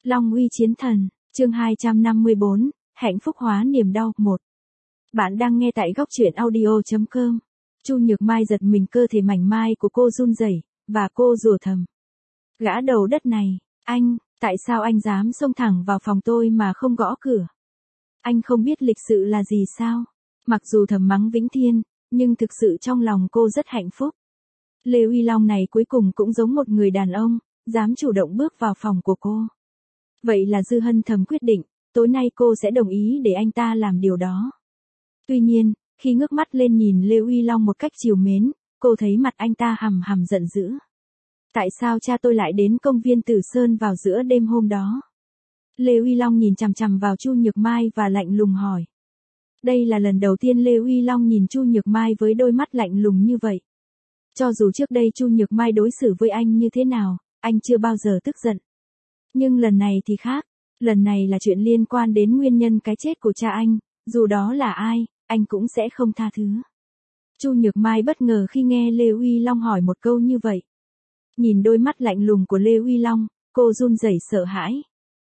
Long uy chiến thần, chương 254, hạnh phúc hóa niềm đau 1. Bạn đang nghe tại góc truyện audio.com. Chu Nhược Mai giật mình, cơ thể mảnh mai của cô run rẩy, và cô rủa thầm. Gã đầu đất này, tại sao anh dám xông thẳng vào phòng tôi mà không gõ cửa? Anh không biết lịch sự là gì sao? Mặc dù thầm mắng Vĩnh Thiên, nhưng thực sự trong lòng cô rất hạnh phúc. Lê Uy Long này cuối cùng cũng giống một người đàn ông, dám chủ động bước vào phòng của cô. Vậy là Dư Hân thầm quyết định, tối nay cô sẽ đồng ý để anh ta làm điều đó. Tuy nhiên, khi ngước mắt lên nhìn Lê Uy Long một cách trìu mến, cô thấy mặt anh ta hằm hằm giận dữ. Tại sao cha tôi lại đến công viên Tử Sơn vào giữa đêm hôm đó? Lê Uy Long nhìn chằm chằm vào Chu Nhược Mai và lạnh lùng hỏi. Đây là lần đầu tiên Lê Uy Long nhìn Chu Nhược Mai với đôi mắt lạnh lùng như vậy. Cho dù trước đây Chu Nhược Mai đối xử với anh như thế nào, anh chưa bao giờ tức giận. Nhưng lần này thì khác, lần này là chuyện liên quan đến nguyên nhân cái chết của cha anh, dù đó là ai, anh cũng sẽ không tha thứ. Chu Nhược Mai bất ngờ khi nghe Lê Uy Long hỏi một câu như vậy. Nhìn đôi mắt lạnh lùng của Lê Uy Long, cô run rẩy sợ hãi.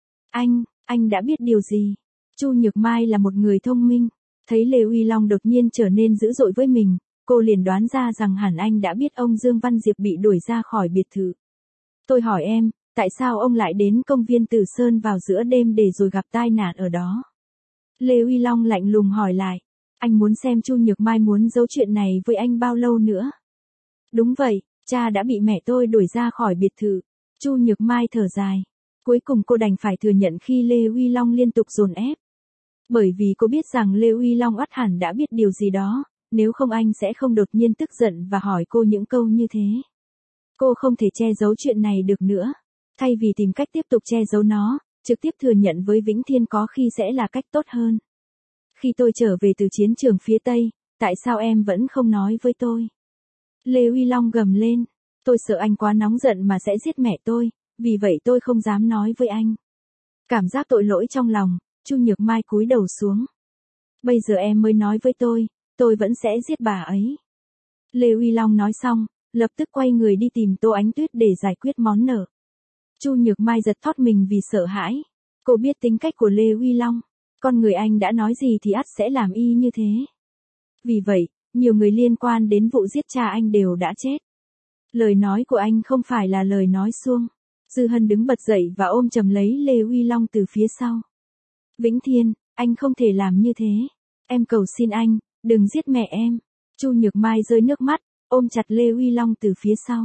Anh đã biết điều gì? Chu Nhược Mai là một người thông minh, thấy Lê Uy Long đột nhiên trở nên dữ dội với mình, cô liền đoán ra rằng hẳn anh đã biết ông Dương Văn Diệp bị đuổi ra khỏi biệt thự. Tôi hỏi em, tại sao ông lại đến công viên Tử Sơn vào giữa đêm để rồi gặp tai nạn ở đó? Lê Uy Long lạnh lùng hỏi lại. Anh muốn xem Chu Nhược Mai muốn giấu chuyện này với anh bao lâu nữa? Đúng vậy, cha đã bị mẹ tôi đuổi ra khỏi biệt thự. Chu Nhược Mai thở dài. Cuối cùng cô đành phải thừa nhận khi Lê Uy Long liên tục dồn ép. Bởi vì cô biết rằng Lê Uy Long ắt hẳn đã biết điều gì đó, nếu không anh sẽ không đột nhiên tức giận và hỏi cô những câu như thế. Cô không thể che giấu chuyện này được nữa. Thay vì tìm cách tiếp tục che giấu nó, trực tiếp thừa nhận với Vĩnh Thiên có khi sẽ là cách tốt hơn. Khi tôi trở về từ chiến trường phía Tây, tại sao em vẫn không nói với tôi? Lê Uy Long gầm lên. Tôi sợ anh quá nóng giận mà sẽ giết mẹ tôi, vì vậy tôi không dám nói với anh. Cảm giác tội lỗi trong lòng, Chu Nhược Mai cúi đầu xuống. Bây giờ em mới nói với tôi vẫn sẽ giết bà ấy. Lê Uy Long nói xong, lập tức quay người đi tìm Tô Ánh Tuyết để giải quyết món nợ. Chu Nhược Mai giật thót mình vì sợ hãi. Cô biết tính cách của Lê Uy Long, con người anh đã nói gì thì ắt sẽ làm y như thế. Vì vậy, nhiều người liên quan đến vụ giết cha anh đều đã chết. Lời nói của anh không phải là lời nói suông. Dư Hân đứng bật dậy và ôm chầm lấy Lê Uy Long từ phía sau. Vĩnh Thiên, anh không thể làm như thế. Em cầu xin anh, đừng giết mẹ em. Chu Nhược Mai rơi nước mắt, ôm chặt Lê Uy Long từ phía sau.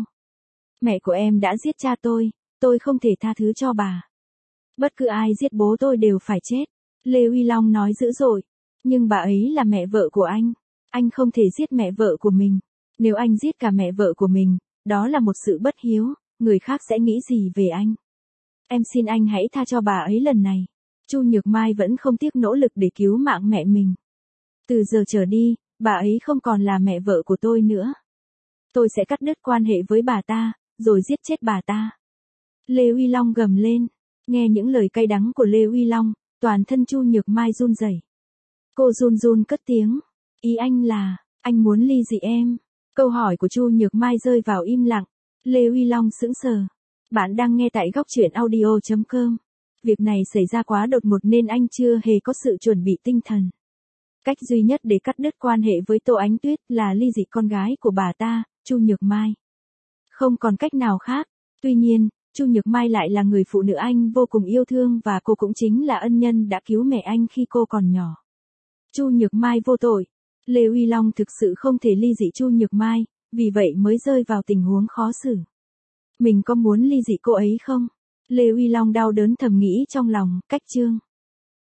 Mẹ của em đã giết cha tôi không thể tha thứ cho bà. Bất cứ ai giết bố tôi đều phải chết. Lê Uy Long nói dữ dội. Nhưng bà ấy là mẹ vợ của anh không thể giết mẹ vợ của mình. Nếu anh giết cả mẹ vợ của mình, đó là một sự bất hiếu, người khác sẽ nghĩ gì về anh? Em xin anh hãy tha cho bà ấy lần này. Chu Nhược Mai vẫn không tiếc nỗ lực để cứu mạng mẹ mình. Từ giờ trở đi, bà ấy không còn là mẹ vợ của tôi nữa. Tôi sẽ cắt đứt quan hệ với bà ta, rồi giết chết bà ta. Lê Uy Long gầm lên. Nghe những lời cay đắng của Lê Uy Long, toàn thân Chu Nhược Mai run rẩy. Cô run run cất tiếng. Ý anh là, anh muốn ly dị em? Câu hỏi của Chu Nhược Mai rơi vào im lặng. Lê Uy Long sững sờ. Bạn đang nghe tại góc truyện audio.com. Việc này xảy ra quá đột ngột nên anh chưa hề có sự chuẩn bị tinh thần. Cách duy nhất để cắt đứt quan hệ với Tô Ánh Tuyết là ly dị con gái của bà ta, Chu Nhược Mai. Không còn cách nào khác. Tuy nhiên, Chu Nhược Mai lại là người phụ nữ anh vô cùng yêu thương và cô cũng chính là ân nhân đã cứu mẹ anh khi cô còn nhỏ. Chu Nhược Mai vô tội. Lê Uy Long thực sự không thể ly dị Chu Nhược Mai, vì vậy mới rơi vào tình huống khó xử. Mình có muốn ly dị cô ấy không? Lê Uy Long đau đớn thầm nghĩ trong lòng. Cách chương